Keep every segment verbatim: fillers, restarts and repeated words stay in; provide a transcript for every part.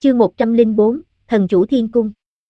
chương một trăm lẻ bốn, Thần chủ thiên cung.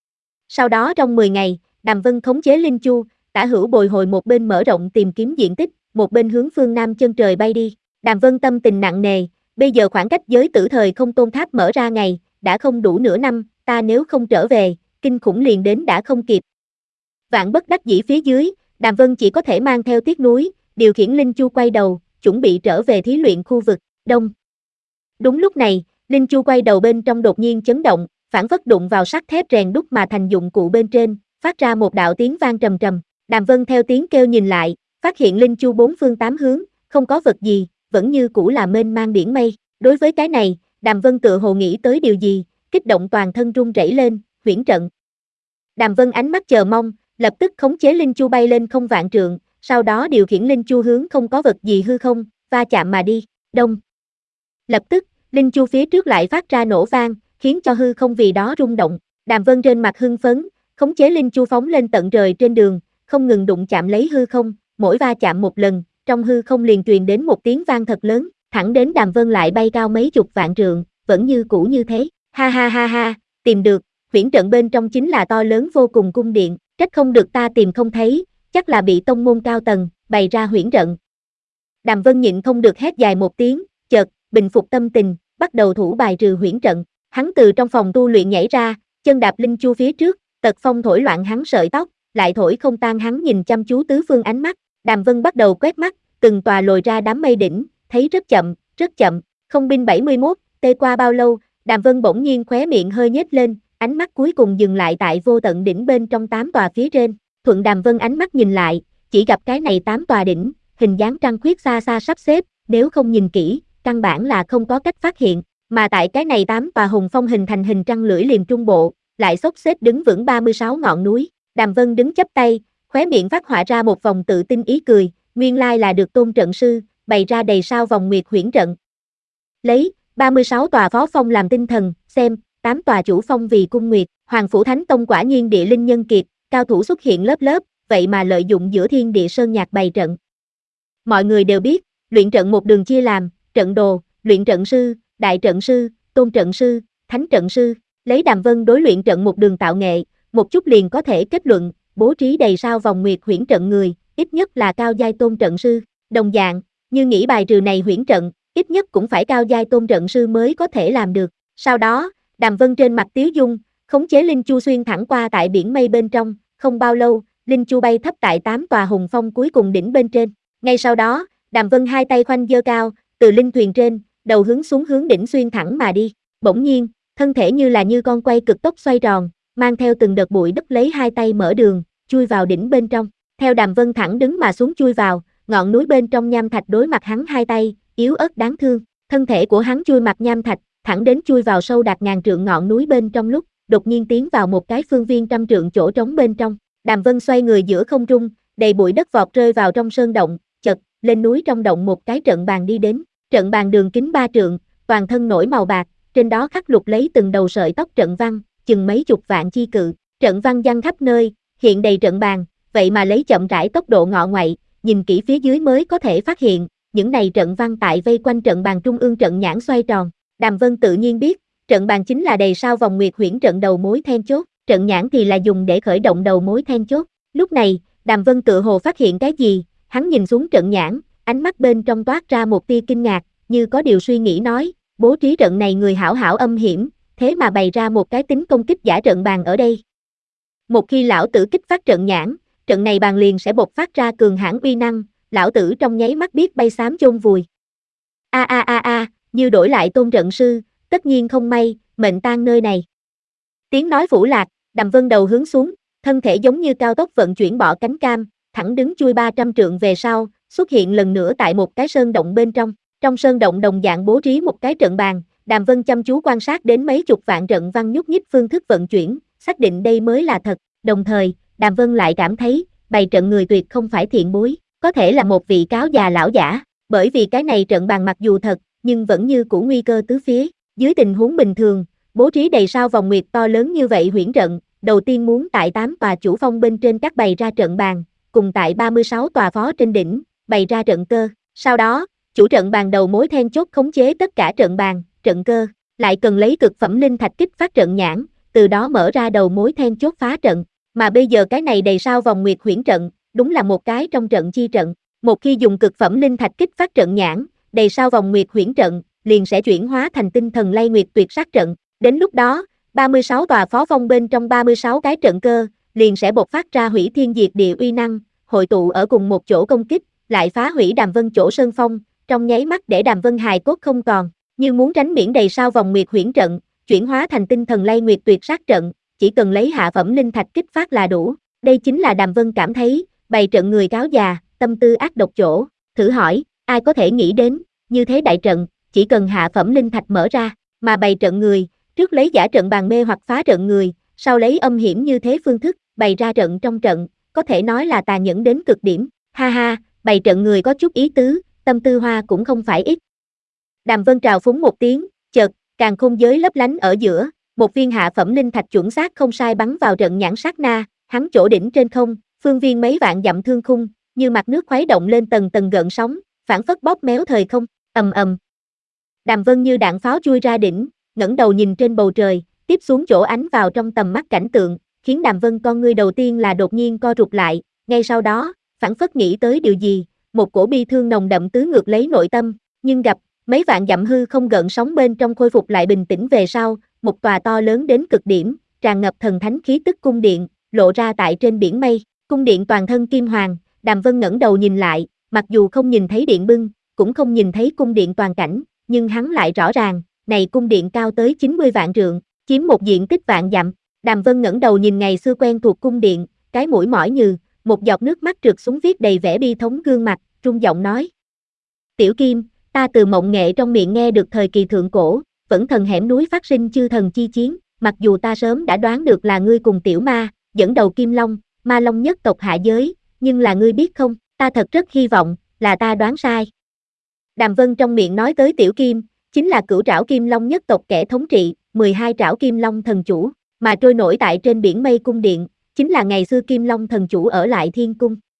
Sau đó trong mười ngày, Đàm Vân khống chế Linh Chu, tả hữu bồi hồi một bên mở rộng tìm kiếm diện tích, một bên hướng phương Nam chân trời bay đi. Đàm Vân tâm tình nặng nề, bây giờ khoảng cách giới tử thời không tôn tháp mở ra ngày, đã không đủ nửa năm, ta nếu không trở về, kinh khủng liền đến đã không kịp. Vạn bất đắc dĩ phía dưới, Đàm Vân chỉ có thể mang theo tiếc núi, điều khiển Linh Chu quay đầu, chuẩn bị trở về thí luyện khu vực Đông. Đúng lúc này, Linh Chu quay đầu bên trong đột nhiên chấn động, phản phất đụng vào sắt thép rèn đúc mà thành dụng cụ bên trên, phát ra một đạo tiếng vang trầm trầm. Đàm Vân theo tiếng kêu nhìn lại, phát hiện Linh Chu bốn phương tám hướng, không có vật gì, vẫn như cũ là mênh mang biển mây. Đối với cái này, Đàm Vân tự hồ nghĩ tới điều gì, kích động toàn thân run rẩy lên, huyễn trận. Đàm Vân ánh mắt chờ mong, lập tức khống chế Linh Chu bay lên không vạn trượng, sau đó điều khiển Linh Chu hướng không có vật gì hư không, va chạm mà đi. Đông. Lập tức, Linh Chu phía trước lại phát ra nổ vang, khiến cho hư không vì đó rung động. Đàm Vân trên mặt hưng phấn, khống chế Linh Chu phóng lên tận trời trên đường, không ngừng đụng chạm lấy hư không, mỗi va chạm một lần, trong hư không liền truyền đến một tiếng vang thật lớn, thẳng đến Đàm Vân lại bay cao mấy chục vạn trượng, vẫn như cũ như thế. Ha ha ha ha, tìm được, huyễn trận bên trong chính là to lớn vô cùng cung điện, trách không được ta tìm không thấy, chắc là bị tông môn cao tầng bày ra huyễn trận. Đàm Vân nhịn không được hét dài một tiếng, chợt bình phục tâm tình, bắt đầu thủ bài trừ huyễn trận. Hắn từ trong phòng tu luyện nhảy ra, chân đạp Linh Chu phía trước, tật phong thổi loạn hắn sợi tóc, lại thổi không tan hắn nhìn chăm chú tứ phương ánh mắt. Đàm Vân bắt đầu quét mắt, từng tòa lồi ra đám mây đỉnh, thấy rất chậm, rất chậm. Không binh bảy mươi mốt, tê qua bao lâu, Đàm Vân bỗng nhiên khóe miệng hơi nhếch lên, ánh mắt cuối cùng dừng lại tại vô tận đỉnh bên trong tám tòa phía trên. Thuận Đàm Vân ánh mắt nhìn lại, chỉ gặp cái này tám tòa đỉnh, hình dáng trăng khuyết xa xa sắp xếp, nếu không nhìn kỹ, căn bản là không có cách phát hiện, mà tại cái này tám tòa hùng phong hình thành hình trăng lưỡi liềm trung bộ, lại xốc xếp đứng vững ba mươi sáu ngọn núi. Đàm Vân đứng chắp tay, khóe miệng phát họa ra một vòng tự tin ý cười, nguyên lai là được Tôn trận sư bày ra đầy sao vòng nguyệt huyễn trận. Lấy ba mươi sáu tòa phó phong làm tinh thần, xem, tám tòa chủ phong vì cung nguyệt, Hoàng Phủ Thánh Tông quả nhiên địa linh nhân kiệt, cao thủ xuất hiện lớp lớp, vậy mà lợi dụng giữa thiên địa sơn nhạc bày trận. Mọi người đều biết, luyện trận một đường chia làm, trận đồ, luyện trận sư, đại trận sư, tôn trận sư, thánh trận sư, lấy Đàm Vân đối luyện trận một đường tạo nghệ, một chút liền có thể kết luận, bố trí đầy sao vòng nguyệt huyễn trận người, ít nhất là cao giai tôn trận sư, đồng dạng, như nghĩ bài trừ này huyễn trận, ít nhất cũng phải cao giai tôn trận sư mới có thể làm được. Sau đó, Đàm Vân trên mặt tiếu dung, khống chế Linh Chu xuyên thẳng qua tại biển mây bên trong, không bao lâu, Linh Chu bay thấp tại tám tòa hùng phong cuối cùng đỉnh bên trên. Ngay sau đó, Đàm Vân hai tay khoanh giơ cao, từ linh thuyền trên, đầu hướng xuống hướng đỉnh xuyên thẳng mà đi. Bỗng nhiên, thân thể như là như con quay cực tốc xoay tròn, mang theo từng đợt bụi đất lấy hai tay mở đường, chui vào đỉnh bên trong. Theo Đàm Vân thẳng đứng mà xuống chui vào, ngọn núi bên trong nham thạch đối mặt hắn hai tay, yếu ớt đáng thương. Thân thể của hắn chui mặt nham thạch, thẳng đến chui vào sâu đạt ngàn trượng ngọn núi bên trong lúc, đột nhiên tiến vào một cái phương viên trăm trượng chỗ trống bên trong. Đàm Vân xoay người giữa không trung, đầy bụi đất vọt rơi vào trong sơn động, chật, lên núi trong động một cái trận bàn đi đến. Trận bàn đường kính ba trượng, toàn thân nổi màu bạc, trên đó khắc lục lấy từng đầu sợi tóc trận văn, chừng mấy chục vạn chi cự. Trận văn giăng khắp nơi, hiện đầy trận bàn, vậy mà lấy chậm rãi tốc độ ngọ ngoại, nhìn kỹ phía dưới mới có thể phát hiện, những này trận văn tại vây quanh trận bàn trung ương trận nhãn xoay tròn. Đàm Vân tự nhiên biết, trận bàn chính là đầy sao vòng nguyệt huyễn trận đầu mối then chốt, trận nhãn thì là dùng để khởi động đầu mối then chốt. Lúc này, Đàm Vân tự hồ phát hiện cái gì, hắn nhìn xuống trận nhãn, ánh mắt bên trong toát ra một tia kinh ngạc, như có điều suy nghĩ nói, bố trí trận này người hảo hảo âm hiểm, thế mà bày ra một cái tính công kích giả trận bàn ở đây. Một khi lão tử kích phát trận nhãn, trận này bàn liền sẽ bộc phát ra cường hãn uy năng, lão tử trong nháy mắt biết bay xám chôn vùi. A a a a, như đổi lại tôn trận sư, tất nhiên không may, mệnh tang nơi này. Tiếng nói phủ lạc, Đàm Vân đầu hướng xuống, thân thể giống như cao tốc vận chuyển bọ cánh cam, thẳng đứng chui ba trăm trượng về sau, xuất hiện lần nữa tại một cái sơn động bên trong. Trong sơn động đồng dạng bố trí một cái trận bàn, Đàm Vân chăm chú quan sát đến mấy chục vạn trận văn nhúc nhích phương thức vận chuyển, xác định đây mới là thật. Đồng thời, Đàm Vân lại cảm thấy, bày trận người tuyệt không phải thiện bối, có thể là một vị cáo già lão giả, bởi vì cái này trận bàn mặc dù thật, nhưng vẫn như cũ nguy cơ tứ phía. Dưới tình huống bình thường, bố trí đầy sao vòng nguyệt to lớn như vậy huyễn trận, đầu tiên muốn tại tám tòa chủ phong bên trên các bày ra trận bàn, cùng tại ba mươi sáu tòa phó trên đỉnh, bày ra trận cơ. Sau đó, chủ trận bàn đầu mối then chốt khống chế tất cả trận bàn, trận cơ. lại cần lấy cực phẩm linh thạch kích phát trận nhãn, từ đó mở ra đầu mối then chốt phá trận, mà bây giờ cái này đầy sao vòng nguyệt huyễn trận, đúng là một cái trong trận chi trận, một khi dùng cực phẩm linh thạch kích phát trận nhãn, đầy sao vòng nguyệt huyễn trận, liền sẽ chuyển hóa thành tinh thần lay nguyệt tuyệt sát trận, đến lúc đó, ba mươi sáu tòa phó phong bên trong ba mươi sáu cái trận cơ, liền sẽ bộc phát ra hủy thiên diệt địa uy năng, hội tụ ở cùng một chỗ công kích, lại phá hủy Đàm Vân chỗ sơn phong, trong nháy mắt để Đàm Vân hài cốt không còn, như muốn tránh miễn đầy sao vòng nguyệt huyễn trận, chuyển hóa thành tinh thần lay nguyệt tuyệt sát trận, chỉ cần lấy hạ phẩm linh thạch kích phát là đủ, đây chính là Đàm Vân cảm thấy, bày trận người cáo già, tâm tư ác độc chỗ, thử hỏi, ai có thể nghĩ đến, như thế đại trận, chỉ cần hạ phẩm linh thạch mở ra, mà bày trận người, trước lấy giả trận bàn mê hoặc phá trận người, sau lấy âm hiểm như thế phương thức, bày ra trận trong trận, có thể nói là tà nhẫn đến cực điểm, ha ha, bày trận người có chút ý tứ, tâm tư hoa cũng không phải ít. Đàm Vân trào phúng một tiếng, chợt, càn khôn giới lấp lánh ở giữa, một viên hạ phẩm linh thạch chuẩn xác không sai bắn vào trận nhãn sát na, hắn chỗ đỉnh trên không, phương viên mấy vạn dặm thương khung, như mặt nước khuấy động lên tầng tầng gợn sóng, phản phất bóp méo thời không, ầm ầm. Đàm Vân như đạn pháo chui ra đỉnh, ngẩng đầu nhìn trên bầu trời, tiếp xuống chỗ ánh vào trong tầm mắt cảnh tượng, khiến Đàm Vân con ngươi đầu tiên là đột nhiên co rụt lại, ngay sau đó, phản phất nghĩ tới điều gì, một cổ bi thương nồng đậm tứ ngược lấy nội tâm, nhưng gặp, mấy vạn dặm hư không gợn sóng bên trong khôi phục lại bình tĩnh về sau, một tòa to lớn đến cực điểm, tràn ngập thần thánh khí tức cung điện, lộ ra tại trên biển mây, cung điện toàn thân kim hoàng, Đàm Vân ngẩng đầu nhìn lại, mặc dù không nhìn thấy điện bưng, cũng không nhìn thấy cung điện toàn cảnh, nhưng hắn lại rõ ràng, này cung điện cao tới chín mươi vạn trượng, chiếm một diện tích vạn dặm. Đàm Vân ngẩng đầu nhìn ngày xưa quen thuộc cung điện, cái mũi mỏi như, một giọt nước mắt trượt xuống viết đầy vẻ bi thống gương mặt, trung giọng nói. Tiểu Kim, ta từ mộng nghệ trong miệng nghe được thời kỳ thượng cổ, vẫn thần hẻm núi phát sinh chư thần chi chiến, mặc dù ta sớm đã đoán được là ngươi cùng tiểu ma, dẫn đầu Kim Long, ma long nhất tộc hạ giới, nhưng là ngươi biết không, ta thật rất hy vọng, là ta đoán sai. Đàm Vân trong miệng nói tới Tiểu Kim, chính là cửu trảo Kim Long nhất tộc kẻ thống trị, mười hai trảo Kim Long thần chủ, mà trôi nổi tại trên biển mây cung điện, chính là ngày xưa Kim Long thần chủ ở lại thiên cung.